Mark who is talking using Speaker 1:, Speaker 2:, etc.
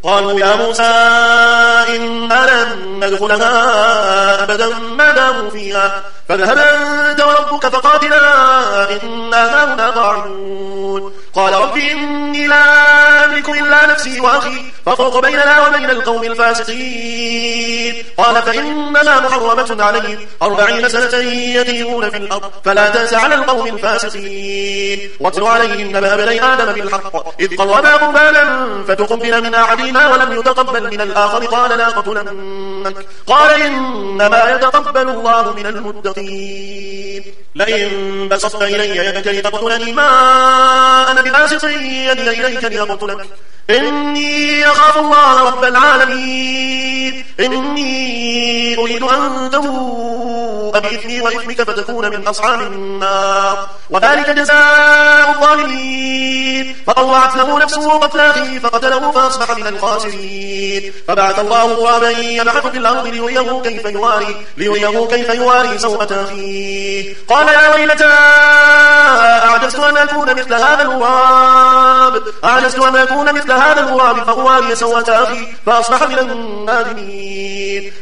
Speaker 1: قالوا يا موسى إنا لن ندخلها أبدا ما داموا فيها فاذهب أنت وربك فقاتلا إنا هاهنا قاعدون. قال رب إني لا أملك إلا نفسي وأخي فافرق بيننا وبين القوم الفاسقين. قال فإنها محرمة عليهم 40 سنة يتيهون في الأرض فلا تأس على القوم الفاسقين. واتل عليهم نبأ بني آدم بالحق إذ قربا قربانا فتقبل من أحدهما ولم يتقبل من الآخر قال لا أقتلنك قال إنما يتقبل الله من المتقين. لئن بسطت إلي يدك لتقتلني ما أنا بباسط يدي إليك لأقتلك إني أخاف الله رب العالمين إني أريد أن تبوء بإثمي وإثمك فتكون من أصحاب النار وذلك جزاء الظالمين. فطوعت له نفسه قتل أخيه فقتله فأصبح من الخاسرين. فبعث الله غرابا يبحث في الأرض ليريه كيف يواري سوءة أخيه. قال يا ويلتى أعجزت أن أكون مثل هذا الغراب فأواري سوءة أخي فأصبح من النادمين.